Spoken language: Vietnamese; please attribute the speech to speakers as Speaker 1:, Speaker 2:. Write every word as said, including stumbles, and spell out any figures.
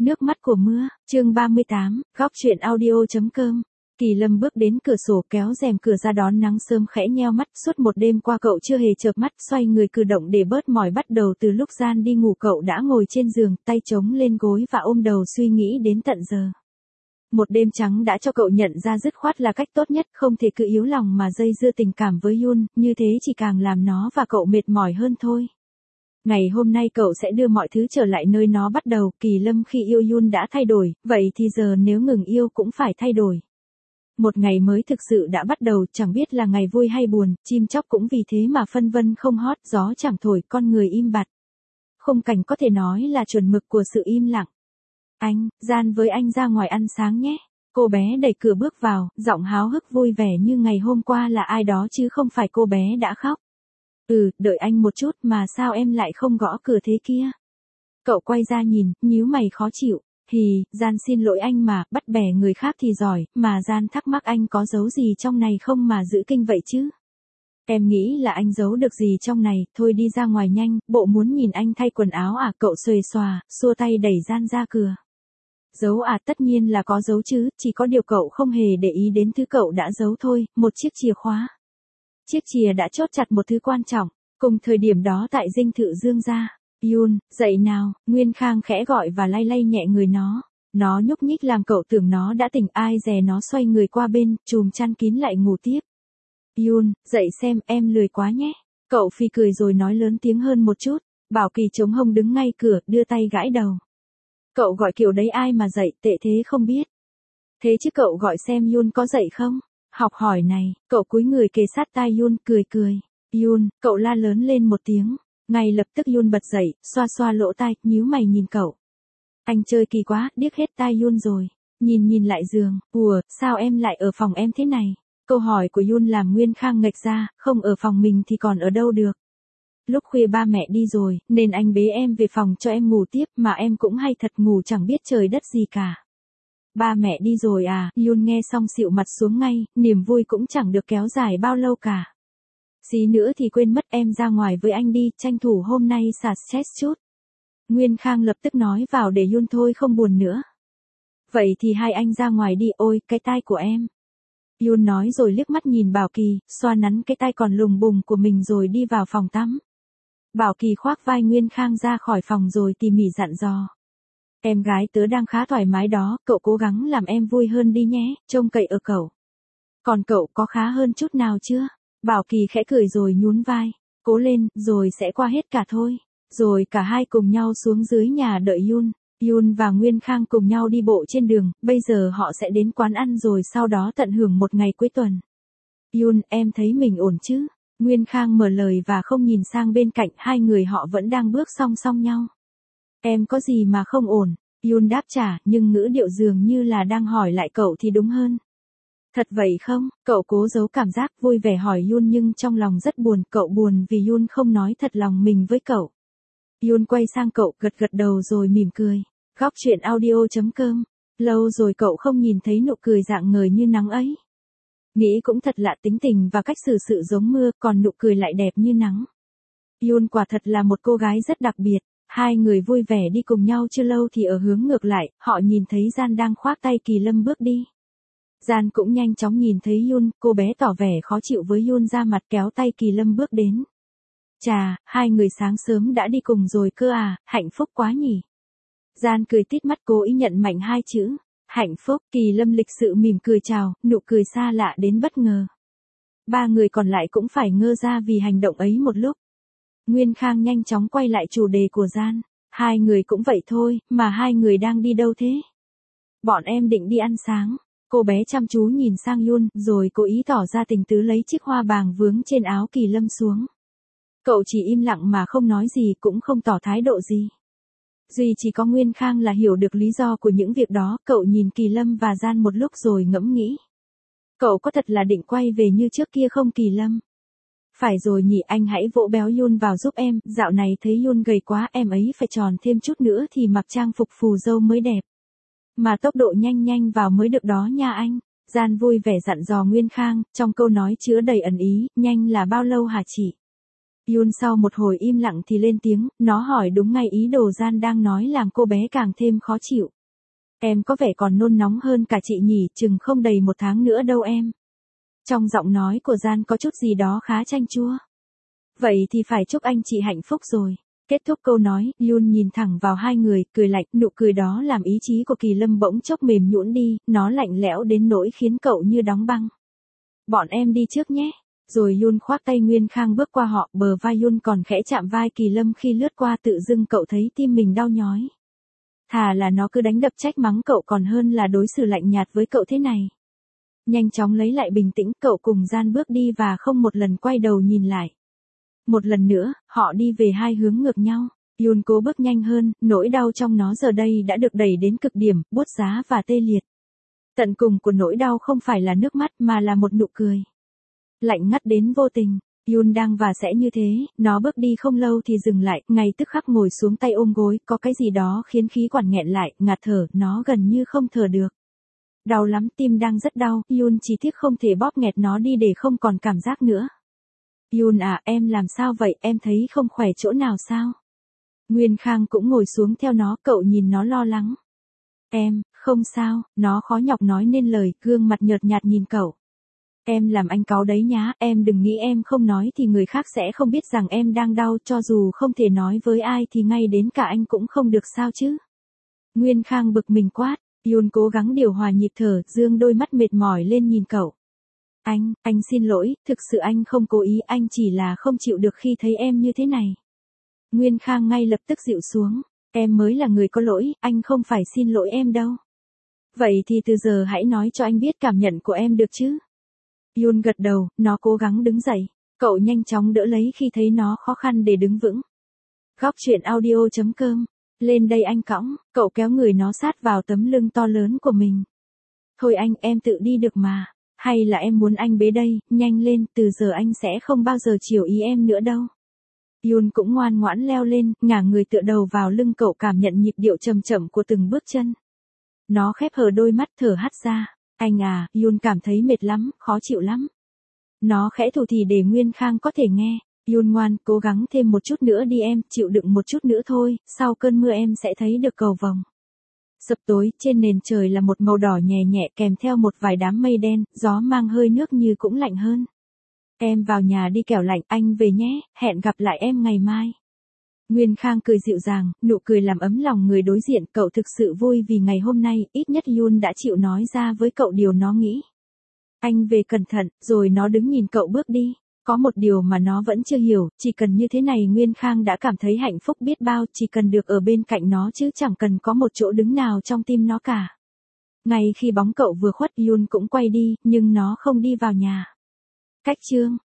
Speaker 1: Nước mắt của mưa, chương ba mươi tám, góc truyện audio.com. Kỳ Lâm bước đến cửa sổ kéo rèm cửa ra đón nắng sớm khẽ nheo mắt, suốt một đêm qua cậu chưa hề chợp mắt, xoay người cử động để bớt mỏi bắt đầu từ lúc Gian đi ngủ cậu đã ngồi trên giường, tay chống lên gối và ôm đầu suy nghĩ đến tận giờ. Một đêm trắng đã cho cậu nhận ra dứt khoát là cách tốt nhất, không thể cứ yếu lòng mà dây dưa tình cảm với Yun, như thế chỉ càng làm nó và cậu mệt mỏi hơn thôi. Ngày hôm nay cậu sẽ đưa mọi thứ trở lại nơi nó bắt đầu, Kỳ Lâm khi yêu Yun đã thay đổi, vậy thì giờ nếu ngừng yêu cũng phải thay đổi. Một ngày mới thực sự đã bắt đầu, chẳng biết là ngày vui hay buồn, chim chóc cũng vì thế mà phân vân không hót, gió chẳng thổi, con người im bặt. Khung cảnh có thể nói là chuẩn mực của sự im lặng. Anh, Gian với anh ra ngoài ăn sáng nhé. Cô bé đẩy cửa bước vào, giọng háo hức vui vẻ như ngày hôm qua là ai đó chứ không phải cô bé đã khóc. Ừ, đợi anh một chút mà sao em lại không gõ cửa thế kia? Cậu quay ra nhìn, nhíu mày khó chịu. Hì, Gian xin lỗi anh mà, bắt bẻ người khác thì giỏi, mà Gian thắc mắc anh có giấu gì trong này không mà giữ kinh vậy chứ? Em nghĩ là anh giấu được gì trong này, thôi đi ra ngoài nhanh, bộ muốn nhìn anh thay quần áo à? Cậu xuề xòa, xua tay đẩy Gian ra cửa. Giấu à? Tất nhiên là có giấu chứ, chỉ có điều cậu không hề để ý đến thứ cậu đã giấu thôi, một chiếc chìa khóa. Chiếc chìa đã chốt chặt một thứ quan trọng, cùng thời điểm đó tại dinh thự Dương gia. Yun, dậy nào, Nguyên Khang khẽ gọi và lay lay nhẹ người nó. Nó nhúc nhích làm cậu tưởng nó đã tỉnh, ai dè nó xoay người qua bên, chùm chăn kín lại ngủ tiếp. Yun, dậy xem, em lười quá nhé. Cậu phì cười rồi nói lớn tiếng hơn một chút. Bảo Kỳ chống hông đứng ngay cửa, đưa tay gãi đầu. Cậu gọi kiểu đấy ai mà dậy, tệ thế không biết. Thế chứ cậu gọi xem Yun có dậy không? Học hỏi này, cậu cúi người kề sát tai Yun, cười cười. Yun, cậu la lớn lên một tiếng. Ngay lập tức Yun bật dậy, xoa xoa lỗ tai, nhíu mày nhìn cậu. Anh chơi kỳ quá, điếc hết tai Yun rồi. Nhìn nhìn lại giường, ùa, sao em lại ở phòng em thế này? Câu hỏi của Yun làm Nguyên Khang ngạch ra, không ở phòng mình thì còn ở đâu được. Lúc khuya ba mẹ đi rồi, nên anh bế em về phòng cho em ngủ tiếp, mà em cũng hay thật ngủ chẳng biết trời đất gì cả. Ba mẹ đi rồi à? Yun nghe xong xịu mặt xuống ngay, niềm vui cũng chẳng được kéo dài bao lâu cả. Xí nữa thì quên mất, em ra ngoài với anh đi, tranh thủ hôm nay xả stress chút. Nguyên Khang lập tức nói vào để Yun thôi không buồn nữa. Vậy thì hai anh ra ngoài đi, ôi, cái tai của em. Yun nói rồi liếc mắt nhìn Bảo Kỳ, xoa nắn cái tai còn lùng bùng của mình rồi đi vào phòng tắm. Bảo Kỳ khoác vai Nguyên Khang ra khỏi phòng rồi tỉ mỉ dặn dò. Em gái tớ đang khá thoải mái đó, cậu cố gắng làm em vui hơn đi nhé, trông cậy ở cậu. Còn cậu có khá hơn chút nào chưa? Bảo Kỳ khẽ cười rồi nhún vai. Cố lên, rồi sẽ qua hết cả thôi. Rồi cả hai cùng nhau xuống dưới nhà đợi Yun. Yun và Nguyên Khang cùng nhau đi bộ trên đường, bây giờ họ sẽ đến quán ăn rồi sau đó tận hưởng một ngày cuối tuần. Yun, em thấy mình ổn chứ? Nguyên Khang mở lời và không nhìn sang bên cạnh, hai người họ vẫn đang bước song song nhau. Em có gì mà không ổn? Yun đáp trả, nhưng ngữ điệu dường như là đang hỏi lại cậu thì đúng hơn. Thật vậy không? Cậu cố giấu cảm giác vui vẻ hỏi Yun nhưng trong lòng rất buồn, cậu buồn vì Yun không nói thật lòng mình với cậu. Yun quay sang cậu, gật gật đầu rồi mỉm cười. Góc truyện audio.com. Lâu rồi cậu không nhìn thấy nụ cười rạng ngời như nắng ấy. Nghĩ cũng thật lạ, tính tình và cách xử sự giống mưa, còn nụ cười lại đẹp như nắng. Yun quả thật là một cô gái rất đặc biệt. Hai người vui vẻ đi cùng nhau chưa lâu thì ở hướng ngược lại, họ nhìn thấy Gian đang khoác tay Kỳ Lâm bước đi. Gian cũng nhanh chóng nhìn thấy Yun, cô bé tỏ vẻ khó chịu với Yun ra mặt kéo tay Kỳ Lâm bước đến. Chà, hai người sáng sớm đã đi cùng rồi cơ à, hạnh phúc quá nhỉ. Gian cười tít mắt cố ý nhận mạnh hai chữ, hạnh phúc. Kỳ Lâm lịch sự mỉm cười chào, nụ cười xa lạ đến bất ngờ. Ba người còn lại cũng phải ngơ ra vì hành động ấy một lúc. Nguyên Khang nhanh chóng quay lại chủ đề của Gian. Hai người cũng vậy thôi, mà hai người đang đi đâu thế? Bọn em định đi ăn sáng. Cô bé chăm chú nhìn sang Yun, rồi cố ý tỏ ra tình tứ lấy chiếc hoa bàng vướng trên áo Kỳ Lâm xuống. Cậu chỉ im lặng mà không nói gì, cũng không tỏ thái độ gì. Duy chỉ có Nguyên Khang là hiểu được lý do của những việc đó, cậu nhìn Kỳ Lâm và Gian một lúc rồi ngẫm nghĩ. Cậu có thật là định quay về như trước kia không Kỳ Lâm? Phải rồi nhỉ, anh hãy vỗ béo Yun vào giúp em, dạo này thấy Yun gầy quá, em ấy phải tròn thêm chút nữa thì mặc trang phục phù dâu mới đẹp. Mà tốc độ nhanh nhanh vào mới được đó nha anh. Gian vui vẻ dặn dò Nguyên Khang, trong câu nói chứa đầy ẩn ý, nhanh là bao lâu hả chị? Yun sau một hồi im lặng thì lên tiếng, nó hỏi đúng ngay ý đồ Gian đang nói làm cô bé càng thêm khó chịu. Em có vẻ còn nôn nóng hơn cả chị nhỉ, chừng không đầy một tháng nữa đâu em. Trong giọng nói của Gian có chút gì đó khá chanh chua. Vậy thì phải chúc anh chị hạnh phúc rồi. Kết thúc câu nói, Yun nhìn thẳng vào hai người, cười lạnh, nụ cười đó làm ý chí của Kỳ Lâm bỗng chốc mềm nhũn đi, nó lạnh lẽo đến nỗi khiến cậu như đóng băng. Bọn em đi trước nhé. Rồi Yun khoác tay Nguyên Khang bước qua họ, bờ vai Yun còn khẽ chạm vai Kỳ Lâm khi lướt qua, tự dưng cậu thấy tim mình đau nhói. Thà là nó cứ đánh đập trách mắng cậu còn hơn là đối xử lạnh nhạt với cậu thế này. Nhanh chóng lấy lại bình tĩnh, cậu cùng Gian bước đi và không một lần quay đầu nhìn lại. Một lần nữa, họ đi về hai hướng ngược nhau. Yun cố bước nhanh hơn, nỗi đau trong nó giờ đây đã được đẩy đến cực điểm, buốt giá và tê liệt. Tận cùng của nỗi đau không phải là nước mắt mà là một nụ cười. Lạnh ngắt đến vô tình. Yun đang và sẽ như thế, nó bước đi không lâu thì dừng lại, ngay tức khắc ngồi xuống tay ôm gối, có cái gì đó khiến khí quản nghẹn lại, ngạt thở, nó gần như không thở được. Đau lắm, tim đang rất đau, Yun chỉ tiếc không thể bóp nghẹt nó đi để không còn cảm giác nữa. Yun à, em làm sao vậy, em thấy không khỏe chỗ nào sao? Nguyên Khang cũng ngồi xuống theo nó, cậu nhìn nó lo lắng. Em, không sao, nó khó nhọc nói nên lời, gương mặt nhợt nhạt nhìn cậu. Em làm anh cáu đấy nhá, em đừng nghĩ em không nói thì người khác sẽ không biết rằng em đang đau, cho dù không thể nói với ai thì ngay đến cả anh cũng không được sao chứ. Nguyên Khang bực mình quát, Yun cố gắng điều hòa nhịp thở, dương đôi mắt mệt mỏi lên nhìn cậu. Anh, anh xin lỗi, thực sự anh không cố ý, anh chỉ là không chịu được khi thấy em như thế này. Nguyên Khang ngay lập tức dịu xuống, em mới là người có lỗi, anh không phải xin lỗi em đâu. Vậy thì từ giờ hãy nói cho anh biết cảm nhận của em được chứ. Yun gật đầu, nó cố gắng đứng dậy, cậu nhanh chóng đỡ lấy khi thấy nó khó khăn để đứng vững. Góc truyện audio chấm com, lên đây anh cõng, cậu kéo người nó sát vào tấm lưng to lớn của mình. Thôi anh, em tự đi được mà, hay là em muốn anh bế đây, nhanh lên, từ giờ anh sẽ không bao giờ chiều ý em nữa đâu. Yun cũng ngoan ngoãn leo lên, ngả người tựa đầu vào lưng cậu, cảm nhận nhịp điệu chậm chậm của từng bước chân. Nó khép hờ đôi mắt thở hắt ra. Anh à, Yun cảm thấy mệt lắm, khó chịu lắm. Nó khẽ thủ thỉ để Nguyên Khang có thể nghe. Yun ngoan, cố gắng thêm một chút nữa đi em, chịu đựng một chút nữa thôi, sau cơn mưa em sẽ thấy được cầu vồng. Sập tối, trên nền trời là một màu đỏ nhẹ nhẹ kèm theo một vài đám mây đen, gió mang hơi nước như cũng lạnh hơn. Em vào nhà đi kẻo lạnh, anh về nhé, hẹn gặp lại em ngày mai. Nguyên Khang cười dịu dàng, nụ cười làm ấm lòng người đối diện, cậu thực sự vui vì ngày hôm nay, ít nhất Yun đã chịu nói ra với cậu điều nó nghĩ. Anh về cẩn thận, rồi nó đứng nhìn cậu bước đi. Có một điều mà nó vẫn chưa hiểu, chỉ cần như thế này Nguyên Khang đã cảm thấy hạnh phúc biết bao, chỉ cần được ở bên cạnh nó chứ chẳng cần có một chỗ đứng nào trong tim nó cả. Ngay khi bóng cậu vừa khuất, Yun cũng quay đi, nhưng nó không đi vào nhà. Cách chương